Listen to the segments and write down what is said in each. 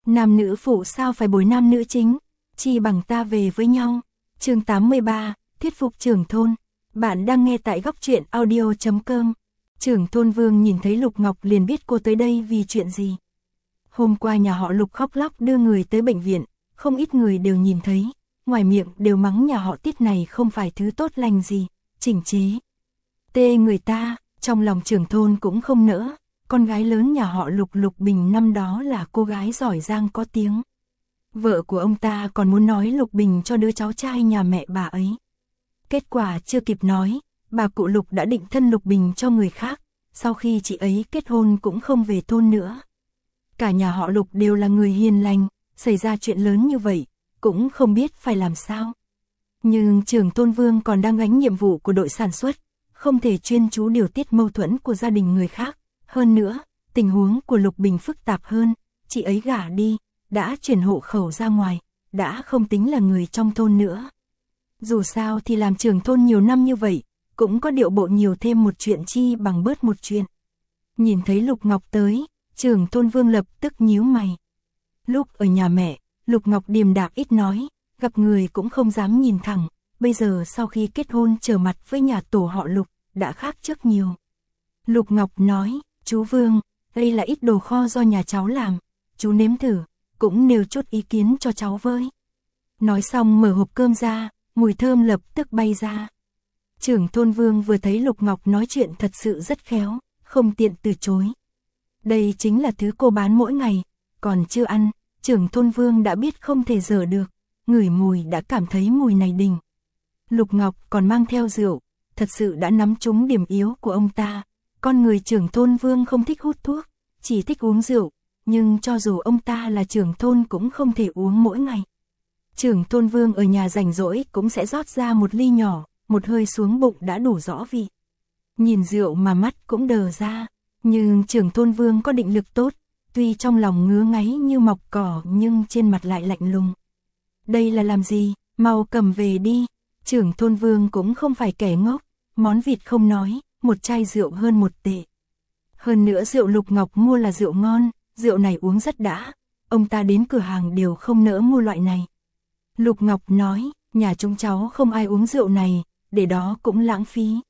Nam nữ phụ sao phải bồi nam nữ chính, chi bằng ta về với nhau. Chương 83, thuyết phục trưởng thôn. Bạn đang nghe tại góc truyện audio.com. Trưởng thôn Vương nhìn thấy Lục Ngọc liền biết cô tới đây vì chuyện gì. Hôm qua nhà họ Lục khóc lóc đưa người tới bệnh viện, không ít người đều nhìn thấy, ngoài miệng đều mắng nhà họ Tiết này không phải thứ tốt lành gì, chỉnh chế. Tê người ta, trong lòng trưởng thôn cũng không nỡ, con gái lớn nhà họ Lục Lục Bình năm đó là cô gái giỏi giang có tiếng. Vợ của ông ta còn muốn nói Lục Bình cho đứa cháu trai nhà mẹ bà ấy. Kết quả chưa kịp nói, bà cụ Lục đã định thân Lục Bình cho người khác, sau khi chị ấy kết hôn cũng không về thôn nữa. Cả nhà họ Lục đều là người hiền lành, xảy ra chuyện lớn như vậy, cũng không biết phải làm sao. Nhưng trưởng thôn Vương còn đang gánh nhiệm vụ của đội sản xuất, không thể chuyên chú điều tiết mâu thuẫn của gia đình người khác. Hơn nữa, tình huống của Lục Bình phức tạp hơn, chị ấy gả đi, đã chuyển hộ khẩu ra ngoài, đã không tính là người trong thôn nữa. Dù sao thì làm trưởng thôn nhiều năm như vậy, cũng có điệu bộ nhiều thêm một chuyện chi bằng bớt một chuyện. Nhìn thấy Lục Ngọc tới, trưởng thôn Vương lập tức nhíu mày. Lúc ở nhà mẹ, Lục Ngọc điềm đạm ít nói, gặp người cũng không dám nhìn thẳng, bây giờ sau khi kết hôn trở mặt với nhà tổ họ Lục, đã khác trước nhiều. Lục Ngọc nói, chú Vương, đây là ít đồ kho do nhà cháu làm, chú nếm thử, cũng nêu chút ý kiến cho cháu với. Nói xong mở hộp cơm ra, mùi thơm lập tức bay ra. Trưởng thôn Vương vừa thấy Lục Ngọc nói chuyện thật sự rất khéo, không tiện từ chối. Đây chính là thứ cô bán mỗi ngày, còn chưa ăn, trưởng thôn Vương đã biết không thể dở được, ngửi mùi đã cảm thấy mùi này đỉnh. Lục Ngọc còn mang theo rượu, thật sự đã nắm trúng điểm yếu của ông ta. Con người trưởng thôn Vương không thích hút thuốc, chỉ thích uống rượu, nhưng cho dù ông ta là trưởng thôn cũng không thể uống mỗi ngày. Trưởng thôn Vương ở nhà rảnh rỗi cũng sẽ rót ra một ly nhỏ, một hơi xuống bụng đã đủ rõ vị. Nhìn rượu mà mắt cũng đờ ra, nhưng trưởng thôn Vương có định lực tốt, tuy trong lòng ngứa ngáy như mọc cỏ nhưng trên mặt lại lạnh lùng. Đây là làm gì, mau cầm về đi. Trưởng thôn Vương cũng không phải kẻ ngốc, món vịt không nói, một chai rượu hơn 1 tệ. Hơn nữa rượu Lục Ngọc mua là rượu ngon, rượu này uống rất đã, ông ta đến cửa hàng đều không nỡ mua loại này. Lục Ngọc nói, nhà chúng cháu không ai uống rượu này, để đó cũng lãng phí.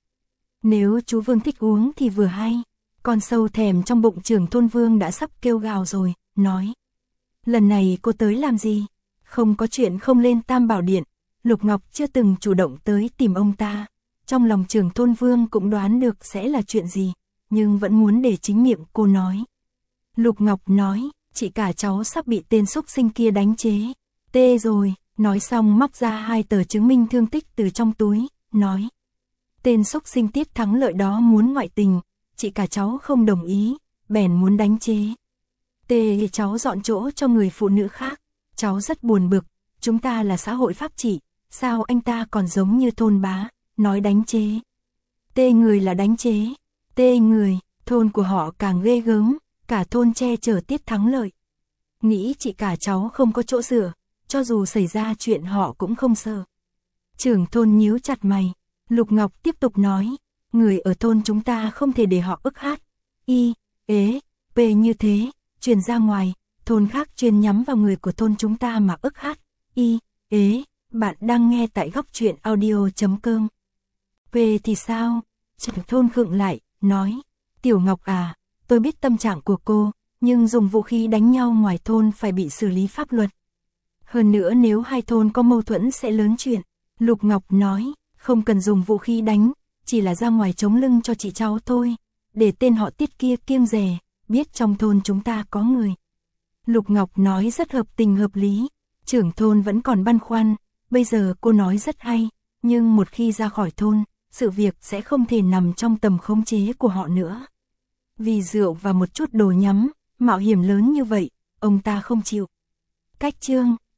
Nếu chú Vương thích uống thì vừa hay. Con sâu thèm trong bụng trưởng thôn Vương đã sắp kêu gào rồi, nói. Lần này cô tới làm gì? Không có chuyện không lên Tam Bảo Điện. Lục Ngọc chưa từng chủ động tới tìm ông ta. Trong lòng trưởng thôn Vương cũng đoán được sẽ là chuyện gì, nhưng vẫn muốn để chính miệng cô nói. Lục Ngọc nói, chị cả cháu sắp bị tên xúc sinh kia đánh chế. Tê rồi, nói xong móc ra 2 tờ chứng minh thương tích từ trong túi, nói. Tên xúc sinh Tiết Thắng Lợi đó muốn ngoại tình, chị cả cháu không đồng ý, bèn muốn đánh chế. Tê cháu dọn chỗ cho người phụ nữ khác, cháu rất buồn bực, chúng ta là xã hội pháp trị, sao anh ta còn giống như thôn bá, nói đánh chế. Tê người là đánh chế, tê người, thôn của họ càng ghê gớm, cả thôn che chở Tiết Thắng Lợi. Nghĩ chị cả cháu không có chỗ dựa, cho dù xảy ra chuyện họ cũng không sợ. Trưởng thôn nhíu chặt mày, Lục Ngọc tiếp tục nói, người ở thôn chúng ta không thể để họ ức hát, y, ế, p như thế, truyền ra ngoài, thôn khác chuyên nhắm vào người của thôn chúng ta mà ức hát, y, ế. Bạn đang nghe tại góc truyện audio.com. P thì sao? Trưởng thôn khựng lại, nói, Tiểu Ngọc à, tôi biết tâm trạng của cô, nhưng dùng vũ khí đánh nhau ngoài thôn phải bị xử lý pháp luật. Hơn nữa nếu hai thôn có mâu thuẫn sẽ lớn chuyện. Lục Ngọc nói, không cần dùng vũ khí đánh, chỉ là ra ngoài chống lưng cho chị cháu thôi, để tên họ Tiết kia kiêng dè, biết trong thôn chúng ta có người. Lục Ngọc nói rất hợp tình hợp lý, trưởng thôn vẫn còn băn khoăn, bây giờ cô nói rất hay, nhưng một khi ra khỏi thôn, sự việc sẽ không thể nằm trong tầm khống chế của họ nữa. Vì rượu và một chút đồ nhắm, mạo hiểm lớn như vậy, ông ta không chịu. Cách chương